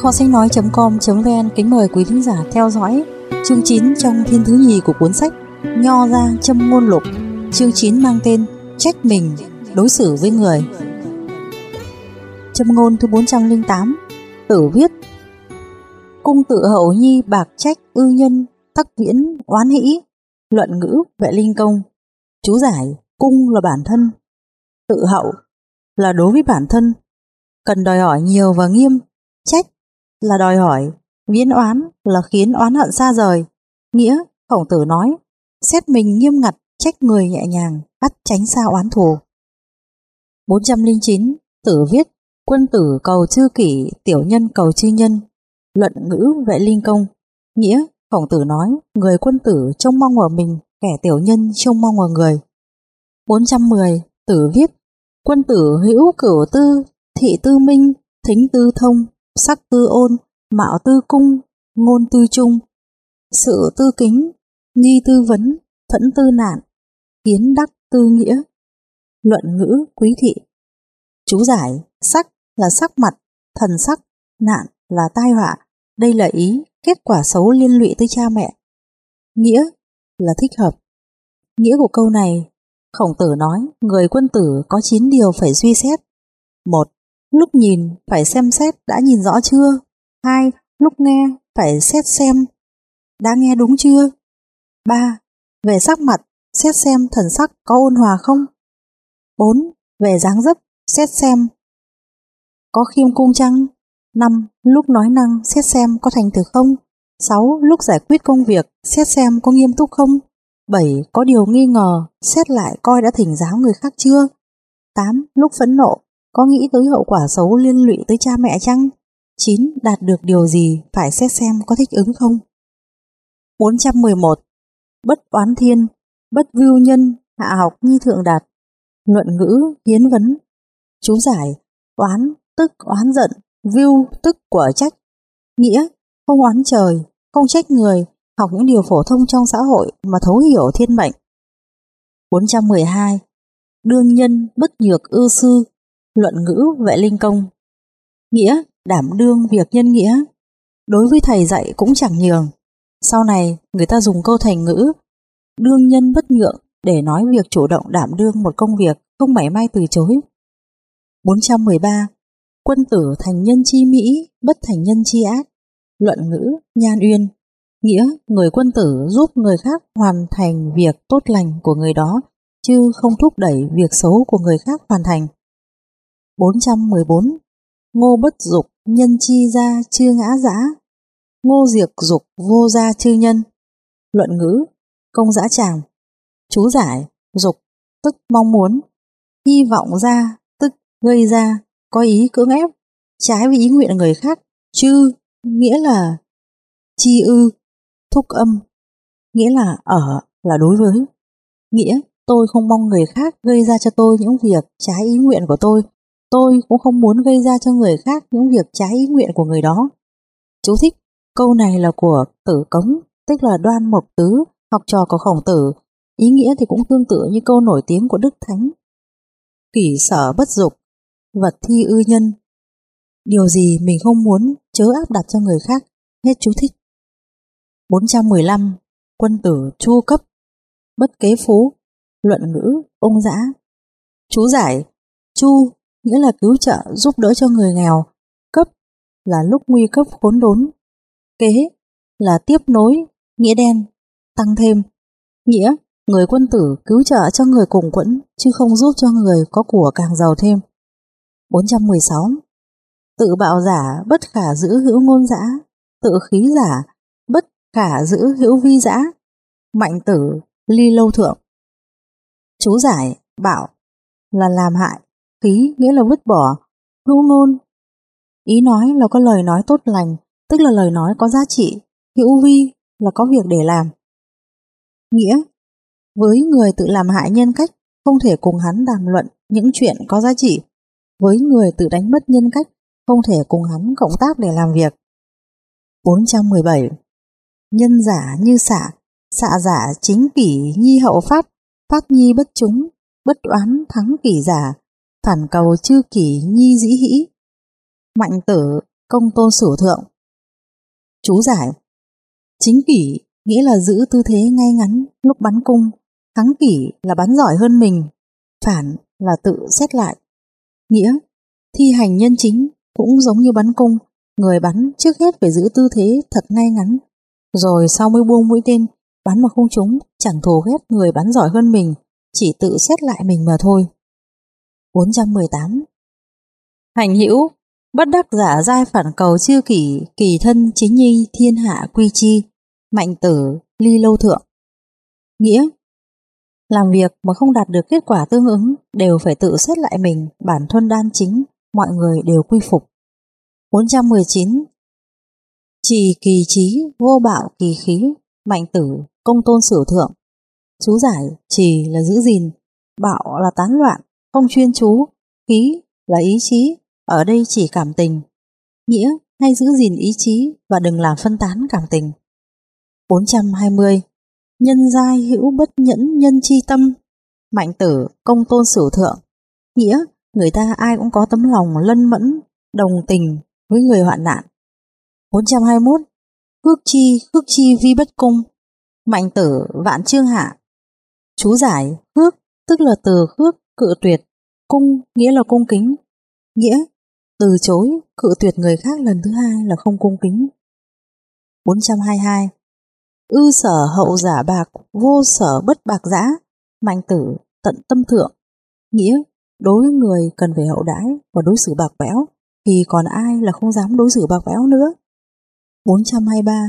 Kho sách nói.com.vn kính mời quý thính giả theo dõi chương 9 trong thiên thứ nhì của cuốn sách Nho Ra Châm Ngôn Lục. Chương 9 mang tên Trách Mình Đối xử với người. Châm ngôn thứ 408. Tử viết: Cung tự hậu nhi bạc trách ư nhân, tắc viễn oán hĩ. Luận ngữ Vệ Linh Công. Chú giải: cung là bản thân, tự hậu là đối với bản thân, cần đòi hỏi nhiều và nghiêm. Trách là đòi hỏi, viễn oán là khiến oán hận xa rời. Nghĩa, Khổng Tử nói, xét mình nghiêm ngặt, trách người nhẹ nhàng, bắt tránh xa oán thù. 409. Tử viết: Quân tử cầu chư kỷ, tiểu nhân cầu chư nhân. Luận ngữ Vệ Linh Công. Nghĩa, Khổng Tử nói, người quân tử trông mong vào mình, kẻ tiểu nhân trông mong vào người. 410. Tử viết: Quân tử hữu cửu tư, thị tư minh, thính tư thông, sắc tư ôn, mạo tư cung, ngôn tư trung, sự tư kính, nghi tư vấn, thẫn tư nạn, kiến đắc tư nghĩa. Luận ngữ Quý Thị. Chú giải: sắc là sắc mặt, thần sắc, nạn là tai họa. Đây là ý kết quả xấu liên lụy tới cha mẹ. Nghĩa là thích hợp. Nghĩa của câu này, Khổng Tử nói người quân tử có 9 điều phải suy xét. 1. Lúc nhìn phải xem xét đã nhìn rõ chưa. 2. Lúc nghe phải xét xem đã nghe đúng chưa. 3. Về sắc mặt xét xem thần sắc có ôn hòa không. 4. Về dáng dấp xét xem có khiêm cung chăng. 5. Lúc nói năng xét xem có thành thực không. 6. Lúc giải quyết công việc xét xem có nghiêm túc không. 7. Có điều nghi ngờ xét lại coi đã thỉnh giáo người khác chưa. 8. Lúc phẫn nộ có nghĩ tới hậu quả xấu liên lụy tới cha mẹ chăng. 9. Đạt được điều gì phải xét xem có thích ứng không. 411. Bất oán thiên, bất vưu nhân, hạ học nhi thượng đạt. Luận ngữ Hiến Vấn. Chú giải: oán tức oán giận, vưu tức của trách. Nghĩa, không oán trời, không trách người, học những điều phổ thông trong xã hội mà thấu hiểu thiên mệnh. 412. Đương nhân bất nhược ư sư. Luận ngữ Vệ Linh Công. Nghĩa, đảm đương việc nhân nghĩa, đối với thầy dạy cũng chẳng nhường. Sau này người ta dùng câu thành ngữ đương nhân bất nhượng để nói việc chủ động đảm đương một công việc, không mảy may từ chối. 413. Quân tử thành nhân chi mỹ, bất thành nhân chi ác. Luận ngữ Nhan Uyên. Nghĩa, người quân tử giúp người khác hoàn thành việc tốt lành của người đó, chứ không thúc đẩy việc xấu của người khác hoàn thành. 414. Ngô bất dục, nhân chi gia chư ngã dã. Ngô diệt dục, vô gia chư nhân. Luận ngữ Công Dã Tràng. Chú giải: dục tức mong muốn, hy vọng ra tức gây ra, có ý cưỡng ép, trái với ý nguyện người khác. Chư nghĩa là chi ư, thúc âm, nghĩa là ở, là đối với. Nghĩa, tôi không mong người khác gây ra cho tôi những việc trái ý nguyện của tôi cũng không muốn gây ra cho người khác những việc trái ý nguyện của người đó. Chú thích: câu này là của Tử Cống, tức là Đoan Mộc Tứ, học trò của Khổng Tử. Ý nghĩa thì cũng tương tự như câu nổi tiếng của Đức Thánh: kỷ sở bất dục, vật thi ư nhân. Điều gì mình không muốn chớ áp đặt cho người khác. Hết chú thích. 415. Quân tử chu cấp, bất kế phú. Luận ngữ Ông Dã. Chú giải: chu nghĩa là cứu trợ giúp đỡ cho người nghèo, cấp là lúc nguy cấp khốn đốn, kế là tiếp nối, nghĩa đen, tăng thêm. Nghĩa, người quân tử cứu trợ cho người cùng quẫn, chứ không giúp cho người có của càng giàu thêm. 416. Tự bạo giả bất khả giữ hữu ngôn dã, tự khí giả bất khả giữ hữu vi dã. Mạnh Tử Ly Lâu Thượng. Chú giải: bạo là làm hại, khí nghĩa là vứt bỏ, hữu ngôn ý nói là có lời nói tốt lành, tức là lời nói có giá trị, hữu vi là có việc để làm. Nghĩa, với người tự làm hại nhân cách, không thể cùng hắn đàm luận những chuyện có giá trị. Với người tự đánh mất nhân cách, không thể cùng hắn cộng tác để làm việc. 417. Nhân giả như xạ, xạ giả chính kỷ nhi hậu pháp, phát nhi bất chúng, bất oán thắng kỷ giả, phản cầu chư kỷ nhi dĩ hĩ. Mạnh Tử công tôn sử thượng. Chú giải: chính kỷ nghĩa là giữ tư thế ngay ngắn lúc bắn cung, thắng kỷ là bắn giỏi hơn mình, phản là tự xét lại. Nghĩa: thi hành nhân chính cũng giống như bắn cung, người bắn trước hết phải giữ tư thế thật ngay ngắn, rồi sau mới buông mũi tên, bắn mà không trúng chẳng thù ghét người bắn giỏi hơn mình, chỉ tự xét lại mình mà thôi. 418. Hành hữu bất đắc giả giai phản cầu chư kỷ, kỳ thân chính nhi thiên hạ quy chi, mạnh tử ly lâu thượng. Nghĩa: làm việc mà không đạt được kết quả tương ứng đều phải tự xét lại mình, bản thuần đan chính, mọi người đều quy phục. 419. Trì kỳ trí, vô bạo kỳ khí, mạnh tử công tôn sử thượng. Chú giải: trì là giữ gìn, bạo là tán loạn, không chuyên chú, khí là ý chí, ở đây chỉ cảm tình. Nghĩa: hay giữ gìn ý chí và đừng làm phân tán cảm tình. 420. Nhân giai hữu bất nhẫn nhân chi tâm, mạnh tử công tôn sử thượng. Nghĩa: người ta ai cũng có tấm lòng lân mẫn, đồng tình với người hoạn nạn. 421. Khước chi vi bất cung, mạnh tử vạn chương hạ. Chú giải: khước tức là từ khước cự tuyệt, cung nghĩa là cung kính. Nghĩa: từ chối cự tuyệt người khác lần thứ hai là không cung kính. 422. Ư sở hậu giả bạc, vô sở bất bạc dã, mạnh tử tận tâm thượng. Nghĩa: đối với người cần phải hậu đãi và đối xử bạc bẽo, thì còn ai là không dám đối xử bạc bẽo nữa. 423.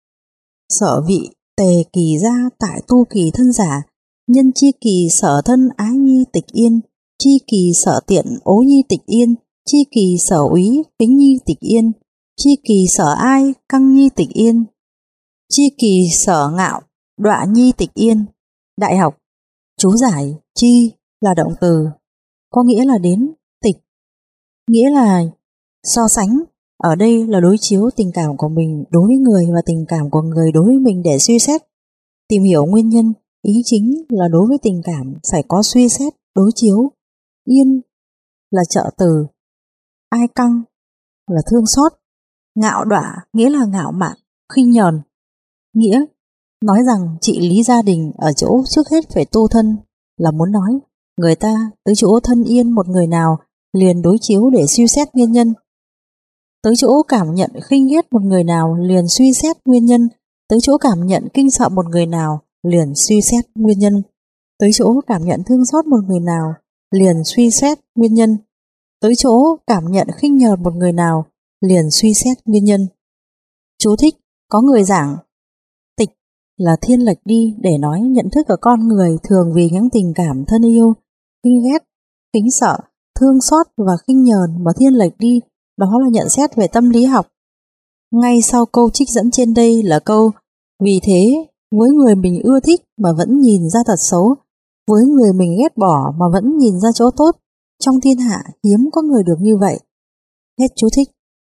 Sở vị tề kỳ gia tại tu kỳ thân giả, nhân chi kỳ sở thân ái nhi tịch yên, chi kỳ sở tiện ố nhi tịch yên, chi kỳ sở úy kính nhi tịch yên, chi kỳ sở ai căng nhi tịch yên, chi kỳ sở ngạo đọa nhi tịch yên. Đại học. Chú giải: chi là động từ, có nghĩa là đến, tịch nghĩa là so sánh, ở đây là đối chiếu tình cảm của mình đối với người và tình cảm của người đối với mình để suy xét, tìm hiểu nguyên nhân. Ý chính là đối với tình cảm phải có suy xét, đối chiếu. Yên là trợ từ, ai căng là thương xót, ngạo đọa nghĩa là ngạo mạn, khinh nhờn. Nghĩa: nói rằng trị lý gia đình ở chỗ trước hết phải tu thân, là muốn nói người ta tới chỗ thân yên một người nào liền đối chiếu để suy xét nguyên nhân, tới chỗ cảm nhận khinh ghét một người nào liền suy xét nguyên nhân, tới chỗ cảm nhận kinh sợ một người nào liền suy xét nguyên nhân, tới chỗ cảm nhận thương xót một người nào liền suy xét nguyên nhân, tới chỗ cảm nhận khinh nhờn một người nào liền suy xét nguyên nhân. Chú thích: có người giảng tịch là thiên lệch đi để nói nhận thức của con người thường vì những tình cảm thân yêu, khinh ghét, kính sợ, thương xót và khinh nhờn mà thiên lệch đi, đó là nhận xét về tâm lý học. Ngay sau câu trích dẫn trên đây là câu: vì thế với người mình ưa thích mà vẫn nhìn ra tật xấu, với người mình ghét bỏ mà vẫn nhìn ra chỗ tốt, trong thiên hạ hiếm có người được như vậy. Hết chú thích.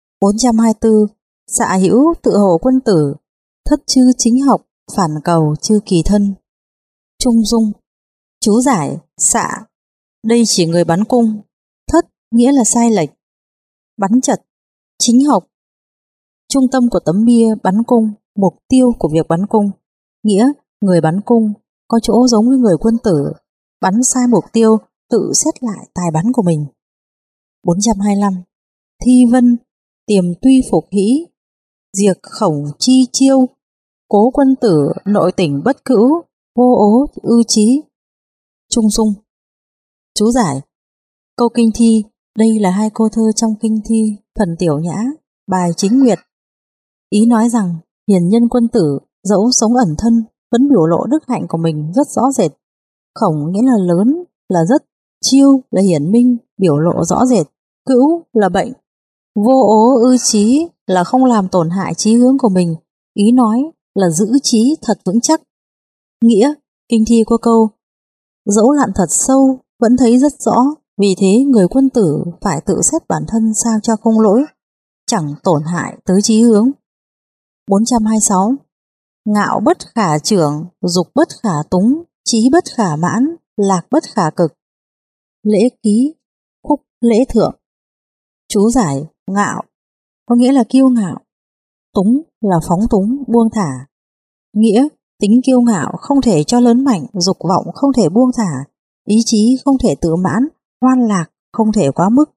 424. Xạ hữu tự hồ quân tử, thất chư chính học, phản cầu chư kỳ thân. Trung dung. Chú giải: xạ đây chỉ người bắn cung, thất nghĩa là sai lệch, bắn chật, chính học trung tâm của tấm bia bắn cung, mục tiêu của việc bắn cung. Nghĩa: người bắn cung có chỗ giống với người quân tử, bắn sai mục tiêu, tự xét lại tài bắn của mình. 425. Thi vân tiềm tuy phục hĩ, diệt khổng chi chiêu, cố quân tử nội tỉnh bất cữu, vô ố ư trí. Trung dung. Chú giải: câu kinh thi đây là hai câu thơ trong kinh thi phần tiểu nhã, bài chính nguyệt. Ý nói rằng hiền nhân quân tử dẫu sống ẩn thân vẫn biểu lộ đức hạnh của mình rất rõ rệt. Khổng nghĩa là lớn, là rất, chiêu là hiển minh, biểu lộ rõ rệt, cữu là bệnh, vô ố ư trí là không làm tổn hại chí hướng của mình, ý nói là giữ chí thật vững chắc. Nghĩa: kinh thi có câu dẫu lặn thật sâu vẫn thấy rất rõ, vì thế người quân tử phải tự xét bản thân sao cho không lỗi, chẳng tổn hại tới chí hướng. 426. Ngạo bất khả trưởng, dục bất khả túng, trí bất khả mãn, lạc bất khả cực. Lễ ký, khúc lễ thượng. Chú giải: ngạo có nghĩa là kiêu ngạo. Túng là phóng túng, buông thả. Nghĩa, tính kiêu ngạo không thể cho lớn mạnh, dục vọng không thể buông thả, ý chí không thể tự mãn, hoan lạc không thể quá mức.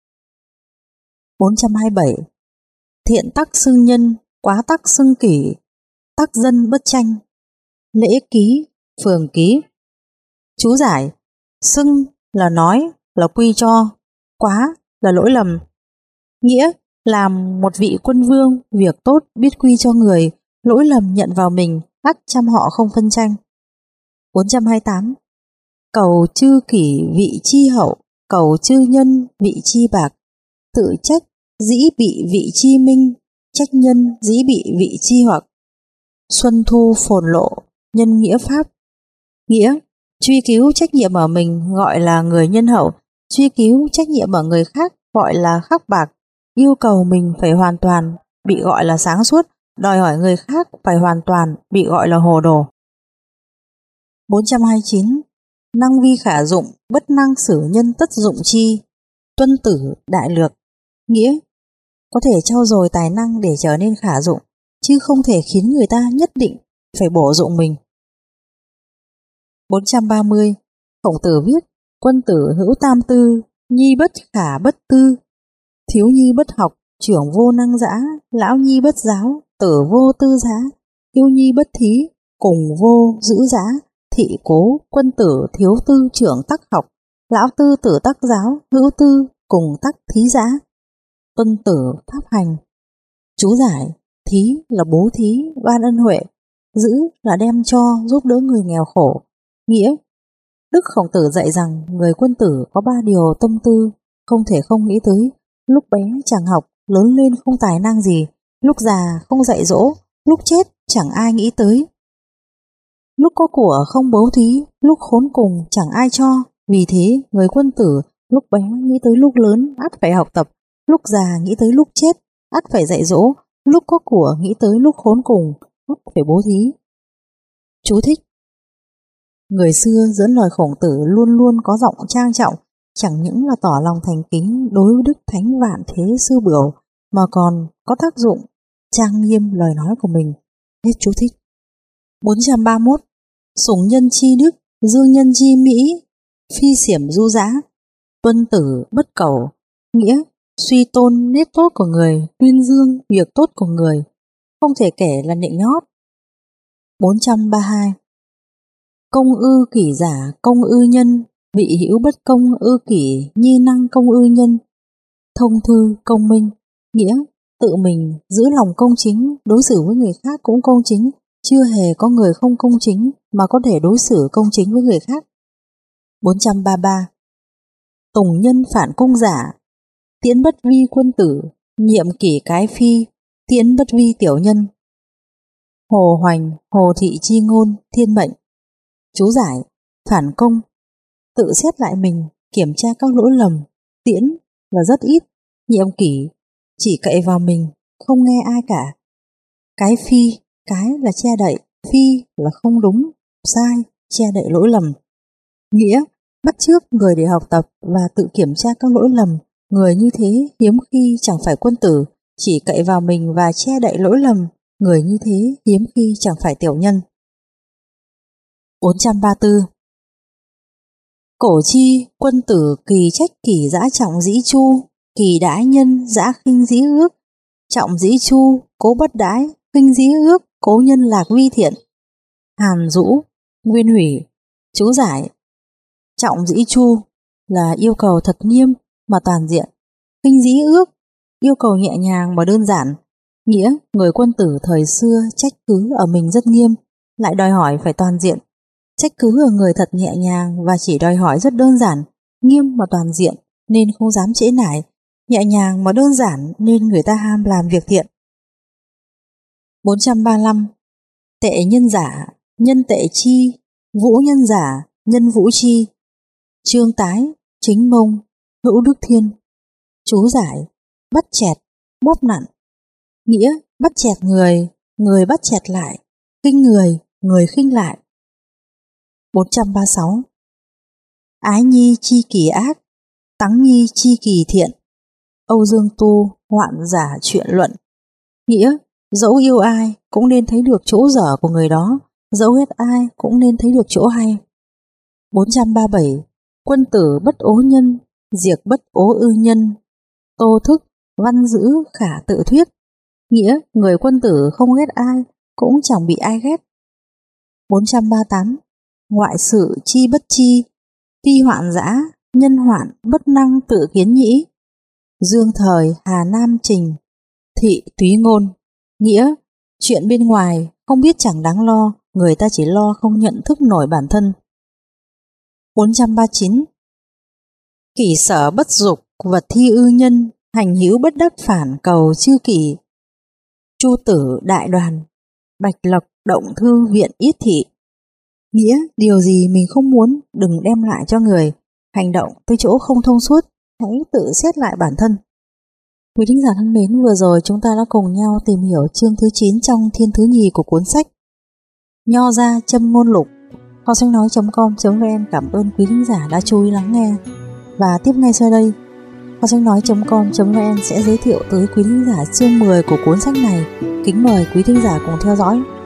427. Thiện tắc xưng nhân, quá tắc xưng kỷ, tắc dân bất tranh. Lễ ký, phường ký. Chú giải: xưng là nói, là quy cho, quá là lỗi lầm. Nghĩa, làm một vị quân vương, việc tốt biết quy cho người, lỗi lầm nhận vào mình, ắt trăm họ không phân tranh. 428. Cầu chư kỷ vị chi hậu, cầu chư nhân vị chi bạc. Tự trách dĩ bị vị chi minh, trách nhân dĩ bị vị chi hoặc. Xuân thu phồn lộ, nhân nghĩa pháp. Nghĩa, truy cứu trách nhiệm ở mình gọi là người nhân hậu, truy cứu trách nhiệm ở người khác gọi là khắc bạc. Yêu cầu mình phải hoàn toàn bị gọi là sáng suốt, đòi hỏi người khác phải hoàn toàn bị gọi là hồ đồ. 429. Năng vi khả dụng, bất năng xử nhân tất dụng chi. Tuân tử đại lược. Nghĩa, có thể trau dồi tài năng để trở nên khả dụng, chứ không thể khiến người ta nhất định phải bổ dụng mình. 430. Khổng Tử viết: quân tử hữu tam tư, nhi bất khả bất tư. Thiếu nhi bất học, trưởng vô năng dã, lão nhi bất giáo, tử vô tư giá, yêu nhi bất thí, cùng vô giữ giá. Thị cố, quân tử thiếu tư trưởng tắc học, lão tư tử tắc giáo, hữu tư cùng tắc thí giá. Tuân tử pháp hành. Chú giải: thí là bố thí, ban ân huệ, giữ là đem cho, giúp đỡ người nghèo khổ. Nghĩa, Đức Khổng Tử dạy rằng người quân tử có 3 điều tâm tư không thể không nghĩ tới. Lúc bé chẳng học, lớn lên không tài năng gì, lúc già không dạy dỗ, lúc chết chẳng ai nghĩ tới. Lúc có của không bố thí, lúc khốn cùng chẳng ai cho. Vì thế người quân tử lúc bé nghĩ tới lúc lớn ắt phải học tập, lúc già nghĩ tới lúc chết ắt phải dạy dỗ, lúc có của nghĩ tới lúc khốn cùng ắt phải bố thí. Chú thích: người xưa dẫn lời Khổng Tử luôn luôn có giọng trang trọng, chẳng những là tỏ lòng thành kính đối với Đức Thánh Vạn Thế Sư Biểu, mà còn có tác dụng trang nghiêm lời nói của mình. Hết chú thích. 431. Sủng nhân chi đức, dương nhân chi mỹ, phi xiểm du dã. Tuân tử bất cầu. Nghĩa, suy tôn nết tốt của người, tuyên dương việc tốt của người, không thể kể là nịnh hót. 432. Công ư kỷ giả, công ư nhân, vị hữu bất công ư kỷ, nhi năng công ư nhân. Thông thư công minh. Nghĩa, tự mình giữ lòng công chính, đối xử với người khác cũng công chính, chưa hề có người không công chính mà có thể đối xử công chính với người khác. 433. Tùng nhân phản cung giả, tiễn bất vi quân tử, nhiệm kỷ cái phi, tiễn bất vi tiểu nhân. Hồ Hoành, Hồ Thị chi ngôn, thiên mệnh. Chú giải: phản công, tự xét lại mình, kiểm tra các lỗi lầm. Tiễn là rất ít, nhiệm kỷ chỉ cậy vào mình, không nghe ai cả. Cái phi, cái là che đậy, phi là không đúng, sai, che đậy lỗi lầm. Nghĩa, bắt chước người để học tập và tự kiểm tra các lỗi lầm. Người như thế hiếm khi chẳng phải quân tử, chỉ cậy vào mình và che đậy lỗi lầm. Người như thế hiếm khi chẳng phải tiểu nhân. 434. Cổ chi, quân tử kỳ trách kỷ dã trọng dĩ chu, kỳ đãi nhân dã khinh dĩ ước, trọng dĩ chu, cố bất đãi, khinh dĩ ước, cố nhân lạc vi thiện. Hàn Dũ, Nguyên Hủy. Chú giải: trọng dĩ chu là yêu cầu thật nghiêm mà toàn diện, khinh dĩ ước yêu cầu nhẹ nhàng mà đơn giản. Nghĩa, người quân tử thời xưa trách cứ ở mình rất nghiêm, lại đòi hỏi phải toàn diện. Trách cứ ở người thật nhẹ nhàng và chỉ đòi hỏi rất đơn giản, nghiêm mà toàn diện nên không dám trễ nải, nhẹ nhàng mà đơn giản nên người ta ham làm việc thiện. 435. Tệ nhân giả, nhân tệ chi, vũ nhân giả, nhân vũ chi. Trương Tái, Chính Mông, Hữu Đức Thiên. Chú giải: bắt chẹt, bóp nặn. Nghĩa, bắt chẹt người, người bắt chẹt lại, khinh người, người khinh lại. 436. Ái nhi chi kỳ ác, tắng nhi chi kỳ thiện. Âu Dương Tu, hoạn giả chuyện luận. Nghĩa, dẫu yêu ai cũng nên thấy được chỗ dở của người đó, dẫu ghét ai cũng nên thấy được chỗ hay. 437. Quân tử bất ố nhân, diệt bất ố ư nhân. Tô Thức, văn dữ khả tự thuyết. Nghĩa, người quân tử không ghét ai, cũng chẳng bị ai ghét. 438. Ngoại sự chi bất chi, phi hoạn dã, nhân hoạn bất năng tự kiến nhĩ. Dương Thời, Hà Nam Trình, Thị Túy Ngôn. Nghĩa, chuyện bên ngoài không biết chẳng đáng lo, người ta chỉ lo không nhận thức nổi bản thân. 439. Kỷ sở bất dục, vật thi ư nhân, hành hữu bất đắc phản cầu chư kỷ. Chu Tử Đại Đoàn, Bạch Lộc Động Thư Viện Yết Thị. Nghĩa, điều gì mình không muốn đừng đem lại cho người, hành động tới chỗ không thông suốt, hãy tự xét lại bản thân. Quý thính giả thân mến, vừa rồi chúng ta đã cùng nhau tìm hiểu chương thứ 9 trong thiên thứ nhì của cuốn sách Nho Gia Châm Ngôn Lục. Kho sách nói.com.vn cảm ơn quý thính giả đã chú ý lắng nghe. Và tiếp ngay sau đây, Kho sách nói.com.vn sẽ giới thiệu tới quý thính giả chương 10 của cuốn sách này. Kính mời quý thính giả cùng theo dõi.